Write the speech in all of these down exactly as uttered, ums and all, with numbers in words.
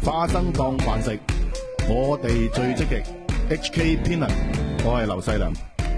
花生當飯食，我哋最積極。H K 天能，我係劉細良。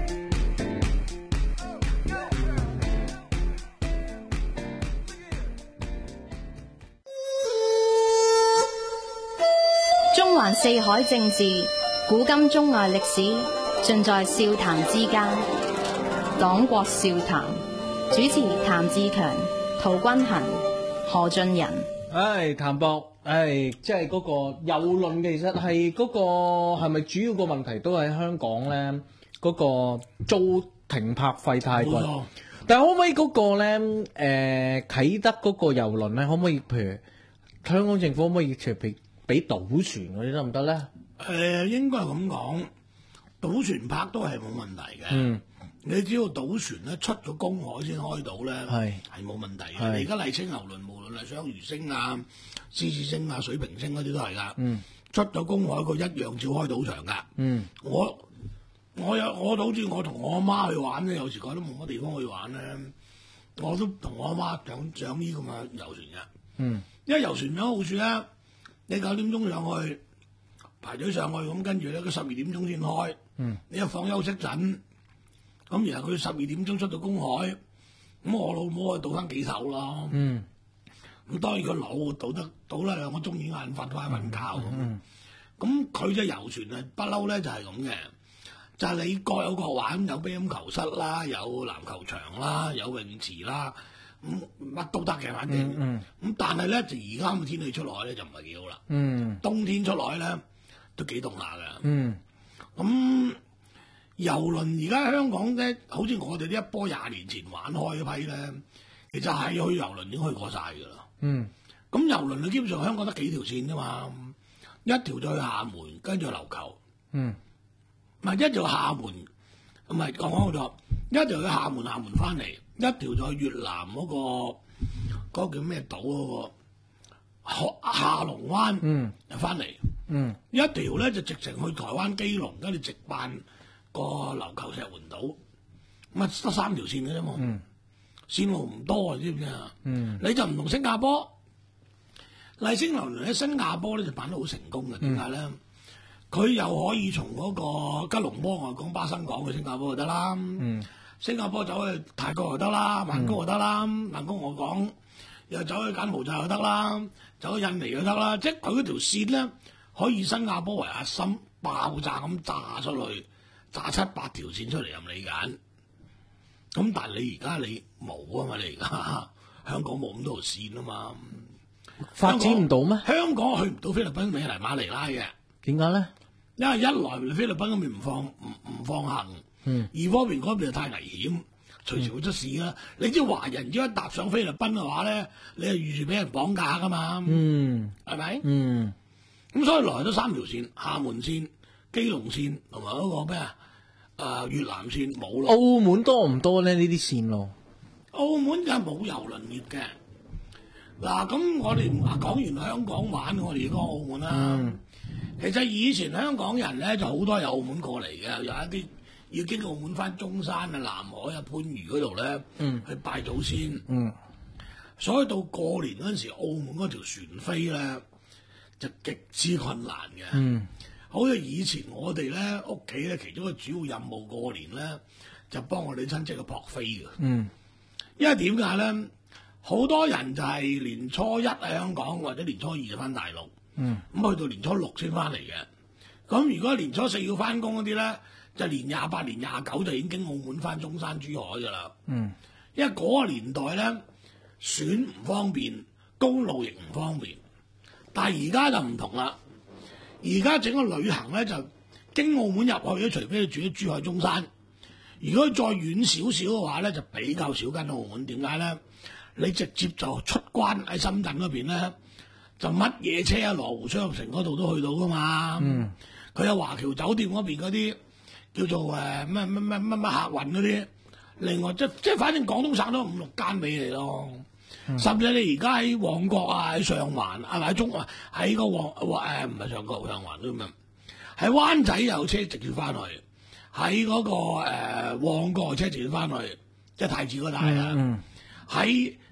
中環四海政治，古今中外歷史，盡在笑談之間。黨國笑談，主持譚志強、陶君行、何俊仁。 唉，譚博，唉，即係嗰個郵輪，其實係嗰個係咪主要個問題都喺香港咧？嗰個租停泊費太貴，但係可唔可以嗰個咧？誒，啟德嗰個郵輪咧，可唔可以譬如香港政府可唔可以譬如俾賭船嗰啲得唔得咧？ 誒，應該係咁講，賭船泊都係冇問題嘅。嗯。你只要賭船咧出咗公海先開到咧，係係冇問題嘅。你而家麗清郵輪，無論係雙魚星啊、獅子星啊、水瓶星嗰啲都係噶。嗯，出咗公海佢一樣照開賭場噶。嗯，我我有我好似我同我阿媽去玩咧，有時覺得冇乜地方去玩咧，我都同我阿媽上上呢咁嘅遊船嘅。嗯，因為遊船有好處咧，你九點鐘上去排隊上去，咁跟住咧佢十二點鐘先開。嗯，你一放休息陣。咁然後佢十二點鐘出到公海，咁我老母去賭翻幾手咯。嗯，咁當然佢老賭得賭啦兩個鐘已經眼瞓翻瞓覺咁。咁佢隻遊船啊不嬲咧就係咁嘅，就係、是、你各有各玩，有乒乓球室啦，有籃球場啦，有泳池啦，咁乜都得嘅反正。咁、嗯嗯、但係咧就而家咁嘅天氣出來咧就唔係幾好啦。嗯，冬天出來咧都幾凍下㗎。嗯，咁。郵輪而家香港咧，好似我哋呢一波廿年前玩開嗰批咧，其實係去郵輪已經去過晒㗎啦。嗯，咁郵輪你基本上香港得幾條線啫嘛，一條就去廈門，跟住去琉球。嗯，唔係一條廈門，唔係講講錯，一條去廈門，廈門翻嚟，一條就去越南嗰、嗰個嗰、嗰個叫咩島嗰個下下龍灣，嗯，又翻嚟。嗯，一條咧就直情去台灣基隆，跟住直辦個琉球石垣島，咁啊得三條線嘅啫嘛，嗯、線路唔多啊，知唔知啊？嗯、你就唔同新加坡，麗星郵輪喺新加坡咧就辦得好成功嘅，點解咧？佢又可以從嗰個吉隆坡外港巴生港去新加坡就得啦，嗯、新加坡走去泰國就得啦，曼谷就得啦，嗯、曼谷外港又走去柬埔寨就得啦，走去印尼就得啦，即係佢嗰條線咧可以新加坡為核心爆炸咁炸出去。炸七八條線出嚟任你揀，咁但係你而家你冇啊嘛？你而家香港冇咁多條線啊嘛， 發展唔到咩？ 香港去唔到菲律賓美尼馬尼拉嘅， 點解咧？ 因為一來菲律賓嗰邊唔放唔唔放行，嗯、二方面嗰邊就太危險，隨時會出事啦。嗯、你知華人只要一踏上菲律賓嘅話咧，你係預住俾人綁架噶嘛？嗯，係咪吧？嗯，咁所以來咗三條線，廈門線。基隆線同埋嗰個咩啊？誒、呃、越南線冇咯。 澳門多唔多咧？呢啲線路？ 澳門就冇郵輪業嘅。嗱，咁我哋講完香港玩，我哋講澳門啦。嗯、其實以前香港人咧就好多由澳門過嚟嘅，有一啲要經澳門翻中山啊、南海啊、番禺嗰度咧，嗯、去拜祖先。嗯、所以到過年嗰陣時，澳門嗰條船飛咧就極之困難嘅。嗯好似以前我哋咧屋企咧，其中一個主要任務過年咧，就幫我哋親戚去撲飛嘅。嗯，因為點解咧？好多人就係年初一喺香港，或者年初二就翻大陸。嗯，咁去到年初六先翻嚟嘅。咁如果年初四要翻工嗰啲咧，就年廿八、年廿九就已經經澳門翻中山、珠海噶啦。嗯，因為嗰個年代咧，選唔方便，公路亦唔方便。但係而家就唔同啦。而家整個旅行咧就經澳門入去，除非你住喺珠海中山。如果再遠少少嘅話咧，就比較少跟澳門。點解咧？你直接就出關喺深圳嗰邊咧，就乜嘢車啊，羅湖商業城嗰度都去到噶嘛。嗯，佢有華僑酒店嗰邊嗰啲叫做誒咩咩咩咩咩客運嗰啲。另外即即係反正廣東省都五六間俾你咯。甚至你而家喺旺角啊，喺上環啊，喺中啊，喺個旺誒唔係上角上環都咁樣，喺灣仔有車直接翻去，喺嗰、那個誒、呃、旺角有車直接翻去，即係太子嗰帶啦。喺、嗯嗯、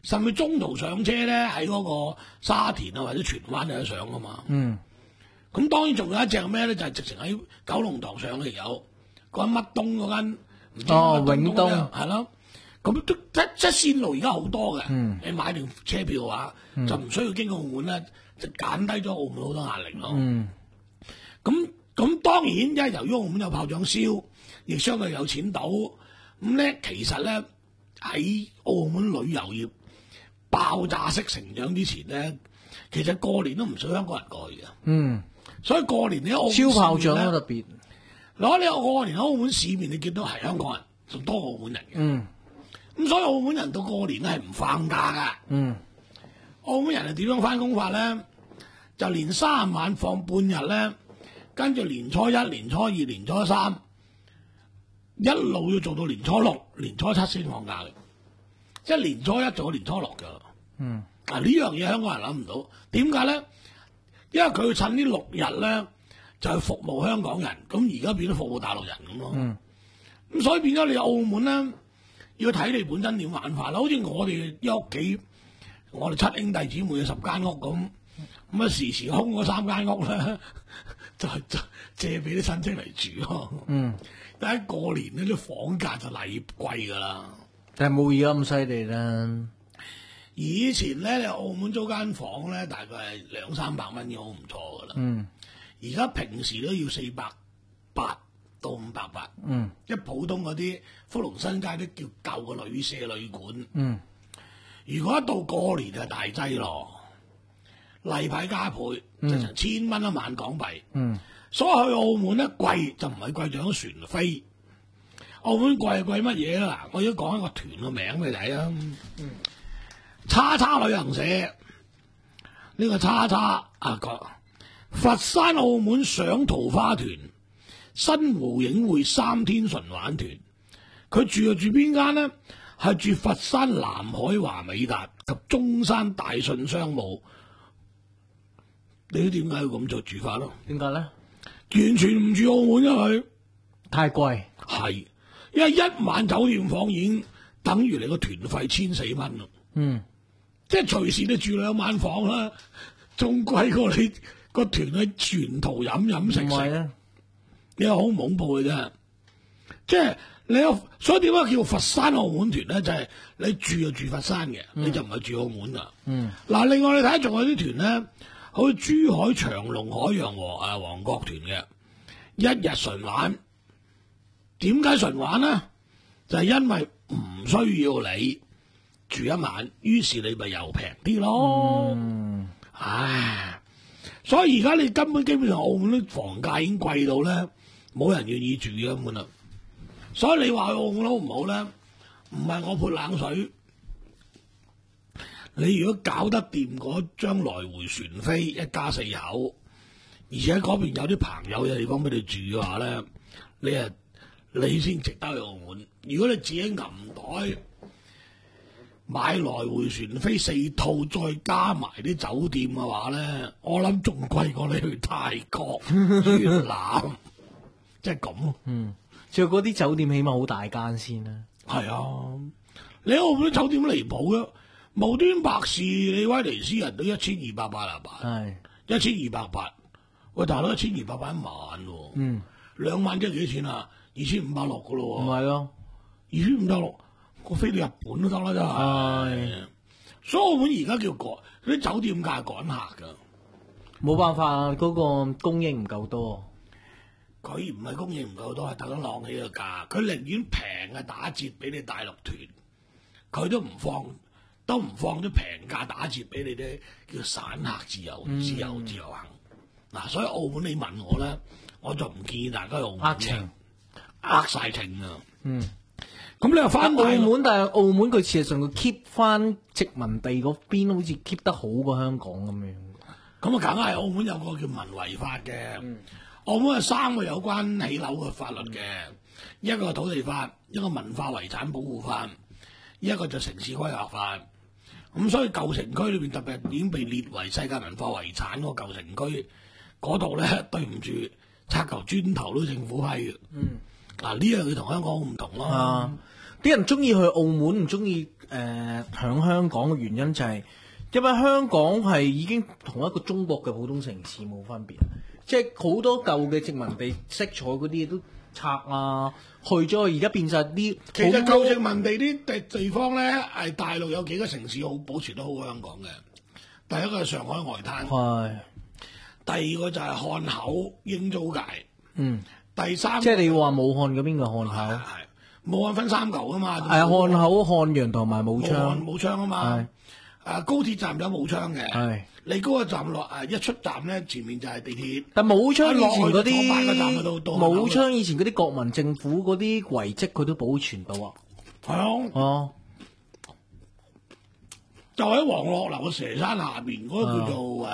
甚至中途上車咧喺嗰個沙田啊或者荃灣有得上噶嘛。 嗯。 咁當然仲有一隻咩咧？就係、是、直情喺九龍塘上嚟有嗰間乜東嗰間，唔知哦乜東永東係咯。咁都即即線路而家好多嘅。 嗯、 你買條車票嘅話，嗯、就唔需要經過澳門咧，就減低咗澳門好多壓力咯。咁咁、嗯、當然，因為由於澳門有炮仗燒，亦相對有錢賭，咁咧其實咧喺澳門旅遊業爆炸式成長之前咧，其實過年都唔少香港人過去嘅。嗯。所以過年你喺澳門燒炮仗都特別， 攞你過年喺澳門市面，你見到係香港人仲多過澳門人嘅。嗯，咁所以澳門人到過年咧係唔放假噶。嗯，澳門人係點樣翻工法咧？就年三晚放半日咧，跟住年初一、年初二、年初三，一路要做到年初六、年初七先放假嘅，即係年初一做到年初六噶。嗯，嗱呢樣嘢香港人諗唔到，點解咧？因為佢趁呢六日咧，就去服務香港人，咁而家變咗服務大陸人咁咯。咁、嗯、所以變咗你澳門咧，要睇你本身點玩法啦。好似我哋一屋企，我哋七兄弟姊妹有十間屋咁，咁啊時時空嗰三間屋咧，就就借俾啲親戚嚟住咯。嗯，但係過年呢啲房價就例貴噶啦。 但係冇而家咁犀利啦。 以前咧，你澳門租間房咧，大概係兩三百蚊已經好唔錯噶啦。嗯，而家平時都要四百八到五百八。嗯，一普通嗰啲福隆新街都叫舊嘅旅社旅館。嗯，如果一到過年就大劑咯，例牌加倍，就成千蚊一晚港幣。嗯，所以去澳門咧貴就唔係貴在咗船飛，澳門貴係貴乜嘢啦？嗱，我而家講一個團個名俾你睇啊。嗯。叉叉旅行社呢、這個叉叉啊個佛山澳門賞桃花團新湖影匯三天純玩團，佢住就住邊間呢？係住佛山南海華美達及中山大信商務。你都點解要咁做住法咯？ 點解咧？ 完全唔住澳門，因為太貴。 係，因為一晚酒店房已經等於你個團費千四蚊咯。嗯。即係隨時你住兩晚房啦，仲貴過你個團去全途飲飲食食。你係好恐怖嘅啫。即係你有，所以點解叫佛山澳門團咧？就係、是、你住就住佛山嘅，嗯、你就唔係住澳門噶。嗯。嗱，另外你睇下仲有啲團咧，好似珠海長隆海洋和誒王國團嘅，一日純玩。點解純玩咧？就係、是、因為唔需要你住一晚，於是你咪又平啲咯。嗯、唉，所以而家你根本基本上澳門啲房價已經貴到咧，冇人願意住嘅根本啦。所以你話去澳門好唔好咧？唔係我潑冷水。你如果搞得掂嗰張來回船飛，一家四口，而且嗰邊有啲朋友嘅地方俾你住嘅話咧，你啊你先值得去澳門。如果你自己銀袋買來回船飛四套，再加埋啲酒店嘅話咧，我諗仲貴過你去泰國、越南，即係咁。 嗯，仲有嗰啲酒店起碼好大間先啦。 係啊，你喺澳門啲酒店離譜嘅，無端白事，你威尼斯人都一千二百八啊八，係一千二百八。喂，大佬一千二百八一晚喎，嗯，兩晚即係幾錢啊？二千五百六噶咯喎，唔係咯，二千五百六。我飛到日本都得啦，真係。哎、所以澳門而家叫趕啲酒店價趕客噶， 冇辦法，嗰、那個供應唔夠多。 佢唔係供應唔夠多，係特登浪起個價。佢寧願平嘅打折俾你大陸團，佢都唔放，都唔放啲平價打折俾你啲叫散客自由、嗯、自由、自由行。嗱、啊，所以澳門你問我咧，我就唔建議大家用呃情，呃晒情啊。嗯。咁你又翻澳門， 但係澳門佢事實上佢 keep 翻殖民地嗰邊，好似 keep 得好過香港咁樣。 咁啊，梗係澳門有個叫民違法嘅。嗯、澳門有三個有關起樓嘅法律嘅，一個土地法，一個文化遺產保護法，一個就城市規劃法。咁所以舊城區裏邊特別已經被列為世界文化遺產嗰個舊城區嗰度咧，對唔住，拆球磚頭都政府批嘅。嗯。嗱，呢樣嘢同香港好唔同咯。啊、 啲人中意去澳門，唔中意誒響香港嘅原因就係、是，因為香港係已經同一個中國嘅普通城市冇分別，即係好多舊嘅殖民地色彩嗰啲嘢都拆啊，去咗，而家變晒啲。 其實舊殖民地啲地地方咧，係大陸有幾個城市好保持得好過香港嘅。第一個係上海外灘，係。第二個就係漢口英租界，嗯。第三即係你話武漢嗰邊嘅漢口，係武漢分三嚿噶嘛。 係啊，漢口、漢陽同埋武昌。 武昌啊嘛。誒高鐵站有武昌嘅，係你嗰個站落誒一出站咧，前面就係地鐵。但武昌以前嗰啲武昌以前嗰啲國民政府嗰啲遺跡，佢都保存到啊。係啊，哦，就喺黃鶴樓嘅佘山下邊嗰個叫做誒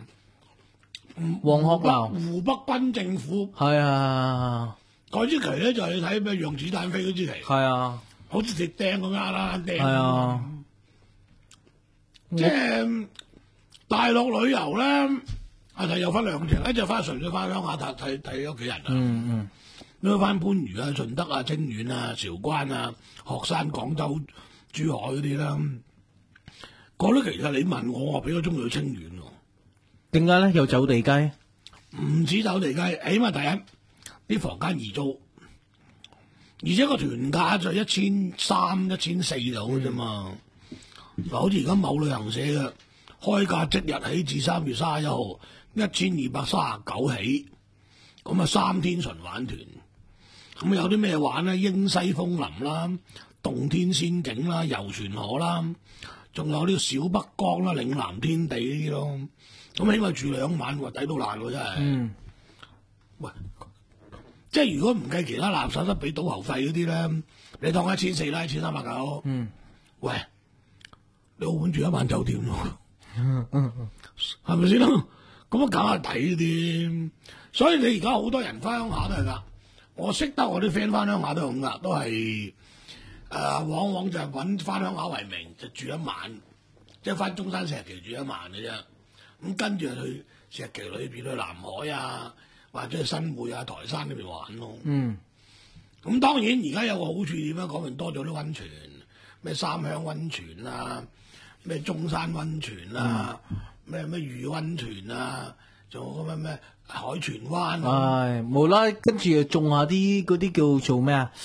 黃鶴樓湖北軍政府。係啊，嗰支旗咧就係你睇咩讓子彈飛嗰支旗。係啊，好似鐵釘咁啱啦，釘。係啊。即係大陸旅遊咧，啊係有分兩隻，一隻翻純粹翻鄉下睇睇睇屋企人啊，嗯嗯，你去翻番禺啊、順德啊、清遠啊、韶關啊、鶴山、廣州、珠海嗰啲啦，嗰啲其實你問我，我比較中意去清遠喎。點解咧？有走地雞？唔止走地雞，起碼第一啲房間易租，而且個團價就一千三、一千四到嘅啫嘛。嗱，好似而家某旅行社嘅開價即日起至三月三十一號，一千二百三十九起，咁啊三天純玩團，咁有啲咩玩咧？英西風林啦、洞天仙境啦、遊船河啦，仲有呢個小北江啦、嶺南天地呢啲咯，咁起碼住兩晚喎，抵到爛喎真係。嗯。喂，即係如果唔計其他垃圾得俾賭喉費嗰啲咧，你當一千四啦，一千三百九。嗯。喂。你澳門住一晚酒店喎，係咪先咯？咁啊，梗係抵啲。所以你而家好多人翻鄉下都係㗎。我識得我啲 friend 翻鄉下都係咁㗎，都係誒、呃，往往就係揾翻鄉下為名，就住一晚，即係翻中山石岐住一晚嘅啫。咁跟住去石岐裏邊去南海啊，或者係新會啊、台山呢邊玩咯。嗯。咁當然而家有個好處點咧？講明多咗啲溫泉，咩三鄉溫泉啊。咩中山溫泉啊，咩咩御溫泉啊，仲有個咩咩海泉灣啊，係無啦，跟住又種下啲嗰啲叫做咩啊？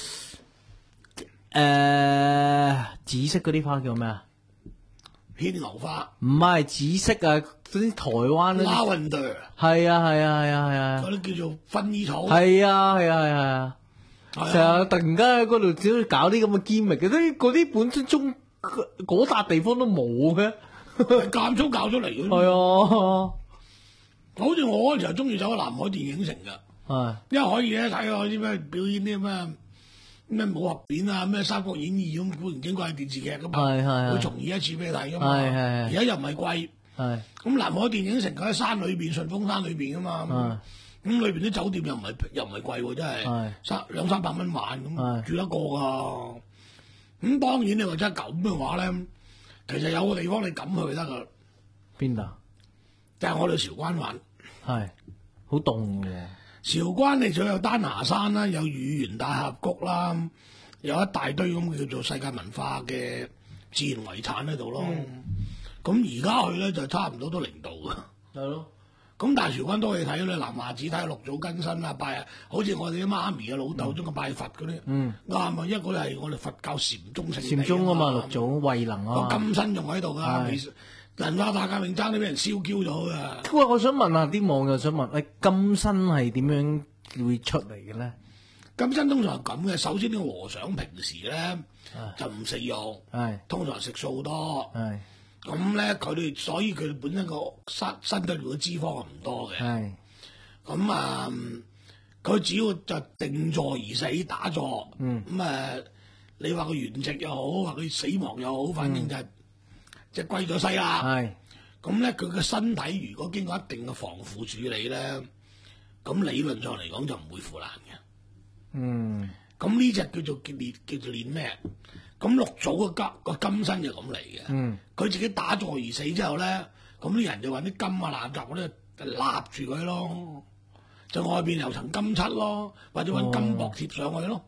誒，紫色嗰啲花叫咩啊？牽牛花？唔係紫色啊，嗰啲台灣嗰啲。Lavender。係啊係啊係啊係啊。嗰啲叫做薰衣草。係啊係啊係啊係啊。成日突然間喺嗰度只搞啲咁嘅堅力嘅，啲嗰啲本身中。嗰笪地方都冇嘅，間中搞出嚟嘅。係啊，好似我嗰時候中意走去南海電影城㗎，係，因為可以咧睇下啲咩表演啲咩咩武俠片啊，咩《三國演義》咁古靈精怪電視劇咁啊，係係，會重演一次俾你睇㗎嘛。係係，而家又唔係貴，係。咁南海電影城佢喺山裏邊，順峰山裏邊㗎嘛。係。咁裏邊啲酒店又唔係又唔係貴喎，真係。係。三兩三百蚊晚咁住得過㗎。咁、嗯、當然你話真係咁嘅話咧，其實有個地方你敢去得噶。邊度？就係我哋韶關玩。係，好凍嘅。韶關你仲有丹霞山啦，有乳源大峽谷啦，有一大堆咁叫做世界文化嘅自然遺產喺度咯。咁而家去咧就差唔多都零度嘅。係咯。咁但係韶關都可以睇咧，南華寺睇下六祖更新啊，拜啊，好似我哋啲媽咪啊、老豆中嘅拜佛嗰啲，啱啊，因為嗰啲係我哋佛教禪宗聖地。禪宗啊嘛，六祖慧能啊，個金身仲喺度㗎，文化大革命爭啲俾人燒焦咗㗎。喂，我想問下啲網友想問，誒金身係點樣會出嚟嘅咧？金身通常係咁嘅，首先呢個和尚平時咧就唔食肉，通常食素多。咁咧，佢哋所以佢哋本身個身身體裏嘅脂肪係唔多嘅。係。咁啊，佢只要就定坐而死，打坐。嗯。咁啊，你話佢圓寂又好，話佢死亡又好，反正就係即係歸咗西啦。係。咁咧，佢嘅身體如果經過一定嘅防腐處理咧，咁理論上嚟講就唔會腐爛嘅。嗯。咁呢隻叫做叫練叫做練咩？咁六祖個金個金身就咁嚟嘅，佢、嗯、自己打坐而死之後咧，咁啲人就揾啲金啊、蠟雜嗰啲立住佢咯，就外邊有層金漆咯，或者揾金箔貼上去咯，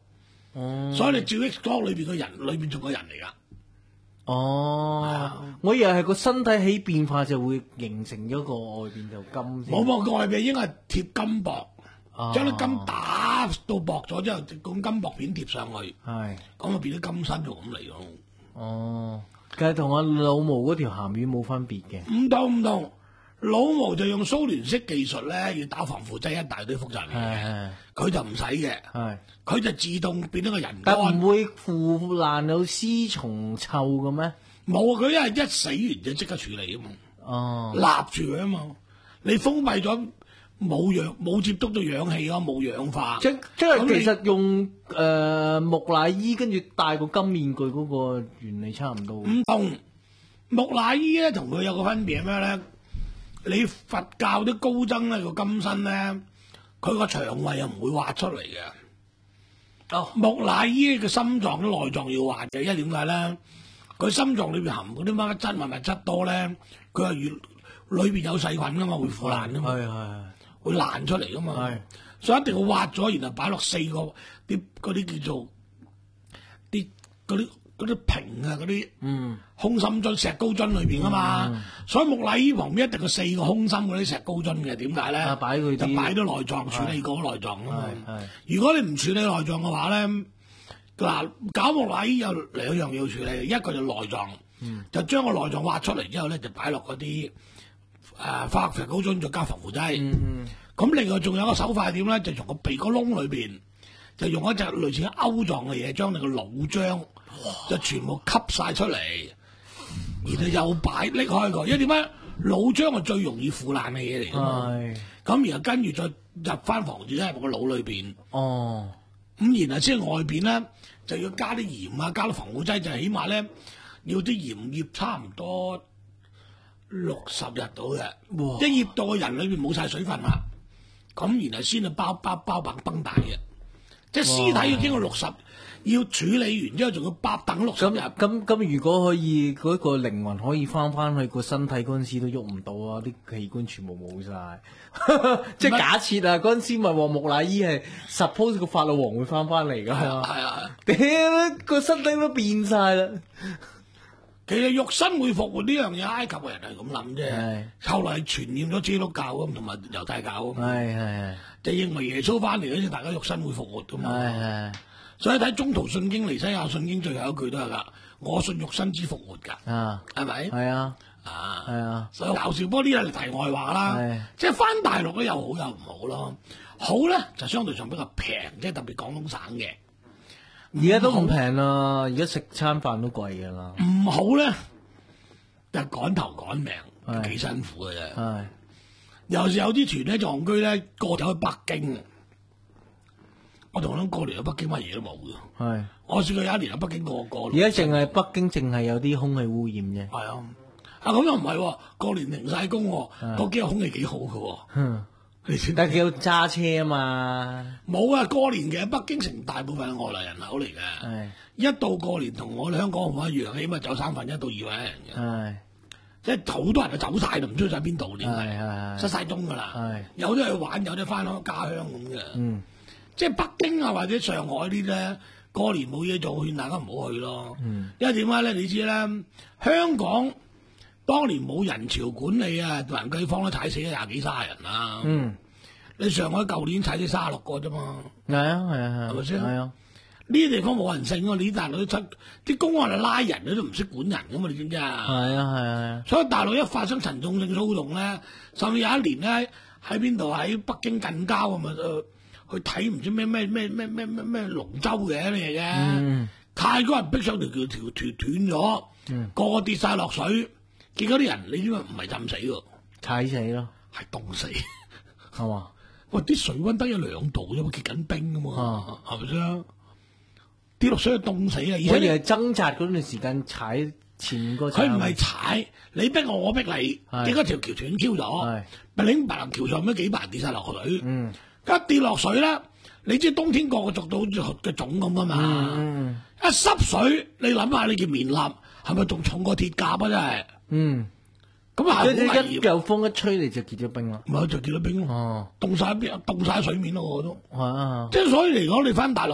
哦， 所以你照 X 光裏邊個人，裏邊仲個人嚟㗎。 哦，啊、我以為係個身體起變化就會形成咗個外邊就金先。 冇冇，個外邊應該係貼金箔， 啊、 將啲金打到薄咗之後，咁金箔片貼上去， 係咁啊變咗金身就咁嚟咯。 哦，其實同阿老毛嗰條鹹魚冇分別嘅。 唔同唔同，老毛就用蘇聯式技術咧，要打防腐劑一大堆複雜嘢，佢就唔使嘅，佢就自動變咗個人乾。 但唔會腐爛到屍蟲臭嘅咩？ 冇啊！佢一係一死完就即刻處理啊嘛， 哦， 立住佢啊嘛，你封閉咗冇氧冇接觸到氧氣咯，冇氧化。 即即係其實用誒、呃、木乃伊跟住戴個金面具嗰個原理差唔多。 唔同木乃伊咧，同佢有個分別係咩咧？你佛教啲高僧咧個金身咧，佢個腸胃又唔會挖出嚟嘅。哦，木乃伊嘅心臟啲內臟要挖嘅，因為點解咧？佢心臟裏邊含嗰啲乜質物物質多咧，佢係越裏邊有細菌噶嘛，會腐爛噶嘛，係係會爛出嚟噶嘛，係，所以一定要挖咗，然後擺落四個啲嗰啲叫做啲嗰啲嗰啲瓶啊，嗰啲嗯空心樽、石膏樽裏邊啊嘛，嗯、所以木乃伊旁邊一定有四個空心嗰啲石膏樽嘅，點解咧？啊、擺佢就擺咗內臟處理過內臟啊嘛。如果你唔處理內臟嘅話咧，嗱，搞木乃伊有兩樣要處理，一個就內臟，嗯、就將個內臟挖出嚟之後咧，就擺落嗰啲誒化學石膏樽，再加防腐劑。咁、嗯嗯、另外仲有個手法係點咧？就從個鼻哥窿裏邊，就用一隻類似勾狀嘅嘢，將你個腦漿就全部吸晒出嚟，然後又擺拎開佢。因為點解腦漿係最容易腐爛嘅嘢嚟㗎嘛？咁然後跟住再入翻防腐劑喺個腦裏邊。哦。咁然後先外邊咧就要加啲鹽啊，加啲防腐劑，就起碼咧要啲鹽醃差唔多六十日到嘅，一醃到個人裏邊冇晒水分啦，咁然後先去包包包棒繃帶嘅，即係屍體要經過六十，要處理完之後仲要包等六十日。 咁咁咁，如果可以嗰、嗰個靈魂可以翻翻去個身體嗰陣時都喐唔到啊，啲器官全部冇晒。即係假設啊，嗰陣時咪話木乃伊係 suppose 個法老王會翻翻嚟噶，係啊，屌個身體都變晒啦。 其實肉身會復活呢樣嘢，埃及嘅人係咁諗啫。後來係傳染咗基督教咁同埋猶太教咁，係係就認為耶穌翻嚟嗰陣，大家肉身會復活噶嘛。係係，所以睇中途信經、尼西亞信經最後一句都係噶，我信肉身之復活噶，啊，係咪？係啊。啊，係啊，所以搞笑，不過呢啲係題外話啦。即係翻大陸咧，有好有唔好咯。好咧就相對上比較平，即係特別廣東省嘅。 而家都唔平啦，而家食餐飯都貴噶啦。 唔好咧就趕頭趕命，幾辛苦嘅啫。係，有時有啲團咧戇居咧過走去北京，我同佢講過年去北京乜嘢都冇嘅。係，我試過有一年喺北京過過。而家淨係北京淨係有啲空氣污染啫。 係啊。啊咁又唔係喎，過年停晒工，嗰幾日空氣幾好嘅。嗯， 但係叫揸車啊嘛。 冇啊，過年嘅北京城大部分係外來人口嚟嘅。係一到過年同我哋香港唔一樣，起碼走三分一到二分一人嘅。係即係好多人都走晒，就唔知去晒邊度，點解失晒蹤㗎啦。係有啲去玩，有啲翻鄉家鄉咁嘅。嗯，即係北京啊或者上海啲咧，過年冇嘢做，勸大家唔好去咯。嗯，因為點解咧？你知啦，香港。當年冇人潮管理啊，蘭桂坊都踩死咗廿幾卅人啦。嗯，你上海舊年踩咗卅六個啫嘛。係啊係啊係，係咪先？係啊，呢啲地方冇人性啊，你大陸都出啲公安嚟拉人，你都唔識管人噶嘛，你知唔知啊？係啊係啊。所以大陸一發生陳重性騷動咧，甚至有一年咧喺邊度喺北京近郊咁啊，去睇唔知咩咩咩咩咩咩咩龍舟嘅嚟嘅。嗯，太多人逼上條橋，條條斷咗，嗯，個個跌晒落水。結果啲人，你知唔知唔係浸死喎， 踩死咯， 係凍死， 係嘛？ 喂，啲水溫得一兩度啫嘛，結緊冰噶嘛，係咪先？跌落水就凍死啊！而且佢哋係掙扎嗰段時間踩前個， 佢唔係踩，你逼我，我逼你，結果條橋斷 Q 咗，咪拎白林橋上咩幾百人跌晒落水，嗯，一跌落水啦，你知冬天個個捉到嘅種咁噶嘛，嗯，一濕水，你諗下你件棉笠係咪仲重過鐵甲啊？真係。嗯，咁啊， 一有風一吹你就結咗冰啦， 咪就結咗冰咯，凍晒邊，凍晒水面咯，我都係啊，即係所以嚟講，你翻大陸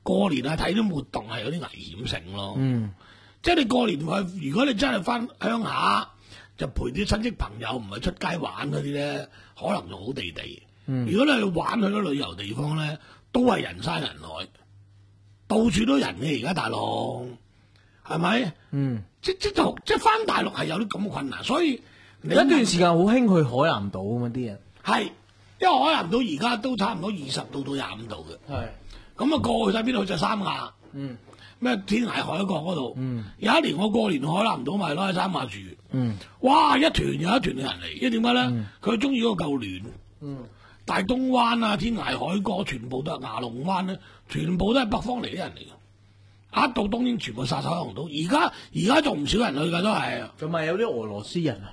過年啊睇啲活動係有啲危險性咯。 嗯， 即係你過年去，如果你真係翻鄉下，就陪啲親戚朋友，唔係出街玩嗰啲咧，可能仲好地地。 嗯、 如果你去玩去咗旅遊地方咧，都係人山人海，到處都人嘅而家大陸，係咪？嗯，即即就即翻大陸係有啲咁嘅困難，所以你一段時間好興去海南島啊嘛啲人。 係，因為海南島而家都差唔多二十度到廿五度嘅。係，咁啊過去晒邊度？去就三亞。嗯。咩天涯海角嗰度？嗯。有一年我過年海南島咪攞喺三亞住。嗯。哇！一團又一團嘅人嚟，因為點解咧？佢中意嗰個夠暖。嗯。大東灣啊、天涯海角，全部都係牙龍灣咧，全部都係北方嚟啲人嚟嘅。一到冬天，全部殺晒海南島。而家而家仲唔少人去㗎，都係。仲咪有啲俄羅斯人啊？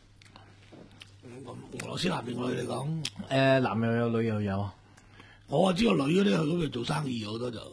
俄羅斯男定女嚟講？誒、 呃，男又有，女又有啊。 我啊知個女嗰啲去嗰邊做生意好多就。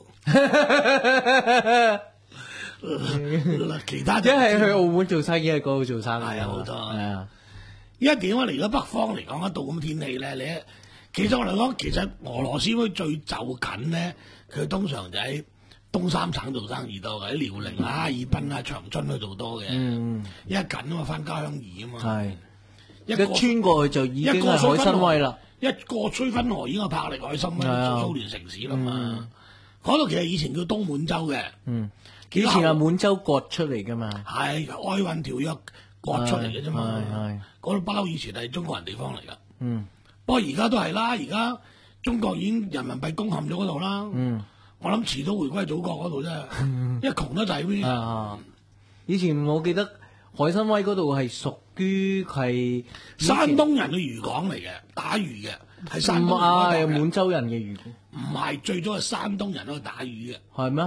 其他即係去澳門做生意，喺嗰度做生意係啊好多。 係啊。 依家點解嚟咗北方嚟講一到咁天氣咧？你其實我嚟講，其實俄羅斯妹最就近咧，佢通常就喺東三省做生意多嘅，喺遼寧啊、哈爾濱啊、長春去做多嘅。嗯，一近啊嘛，翻家鄉易啊嘛。係。 一穿過去就已經係海參崴啦。 一個吹分河已經係柏力海參崴做蘇聯城市啦嘛。嗰度其實以前叫東滿洲嘅。嗯。以前係滿洲割出嚟㗎嘛。 係愛運條約割出嚟嘅啫嘛。係。嗰度不嬲以前係中國人地方嚟㗎。嗯。不過而家都係啦，而家中國已經人民幣攻陷咗嗰度啦。嗯。我諗遲早回歸祖國嗰度啫，因為窮得滯邊。啊。 以前我記得海參崴嗰度係屬於係山東人嘅漁港嚟嘅，打魚嘅係山東人。 唔係滿洲人嘅漁港。 唔係，最早係山東人喺度打魚嘅。 係咩？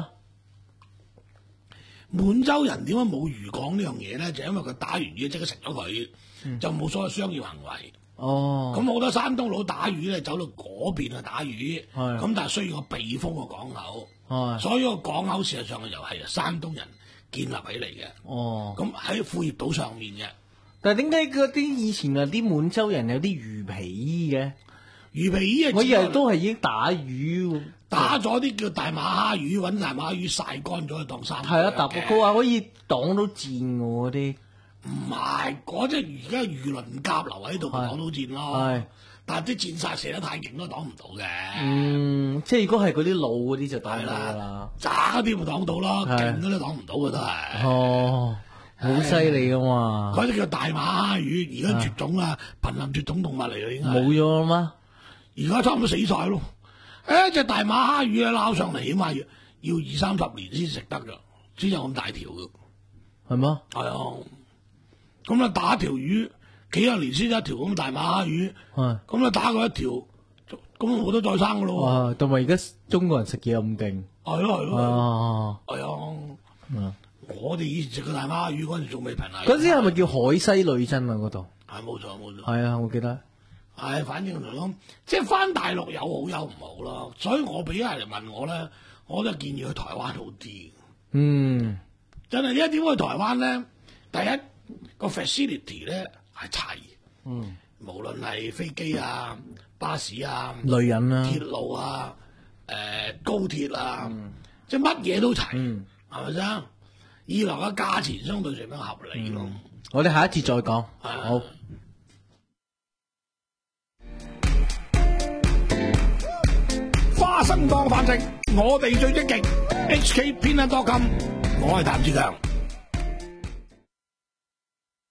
滿洲人點解冇漁港呢樣嘢咧？就因為佢打完魚即刻食咗佢，嗯、就冇所謂商業行為。哦。咁好多山東佬打魚咧，走到嗰邊去打魚。係。咁但係需要個避風嘅港口。係。所以個港口事實上又係山東人建立起嚟嘅。哦。咁喺副業島上面嘅。 但係點解嗰啲以前啊啲滿洲人有啲魚皮衣嘅？ 魚皮衣啊！ 我以為都係已經打魚， 打咗啲叫大馬蝦魚，揾大馬蝦魚曬乾咗去當衫。 係啊，搭佢話可以擋到箭喎嗰啲。 唔係，嗰隻魚而家魚鱗甲留喺度，擋到箭咯。係，但係啲箭曬射得太勁都擋唔到嘅。 嗯，即係如果係嗰啲老嗰啲就擋到啦。 渣嗰啲咪擋到咯，勁嗰啲擋唔到嘅都係。 哦，好犀利噶嘛！ 嗰隻叫大馬蝦魚，而家絕種啊，瀕臨絕種動物嚟嘅已經。 冇咗啦嗎？ 而家差唔多死晒咯！誒，隻大馬蝦魚啊，撈上嚟起碼要要二三十年先食得噶，先有咁大條嘅， 係嗎？ 係啊，咁啊打條魚幾廿年先一條咁大馬蝦魚，係咁啊打過一條，咁我都再生噶咯。 哇！同埋而家中國人食嘢咁勁， 係咯係咯，係啊，我哋以前食嘅大馬蝦魚嗰陣仲未平啊。 嗰陣係咪叫海西女真啊？嗰度係冇錯冇錯， 係啊，我記得。 係，反正嚟講，即係翻大陸有好有唔好咯。所以我俾人嚟問我咧，我都建議去台灣好啲。嗯，真係，因為點解去台灣咧？第一個 facility 咧係齊，嗯，無論係飛機啊、巴士啊、 女人啊、 鐵路啊、誒、呃、高鐵啊，嗯、即係乜嘢都齊，係咪先？二來嘅價錢相對上比較合理咯、嗯。 我哋下一節再講。好。 花生當飯食，我哋最積極。H K 偏袒多金，我係譚志強。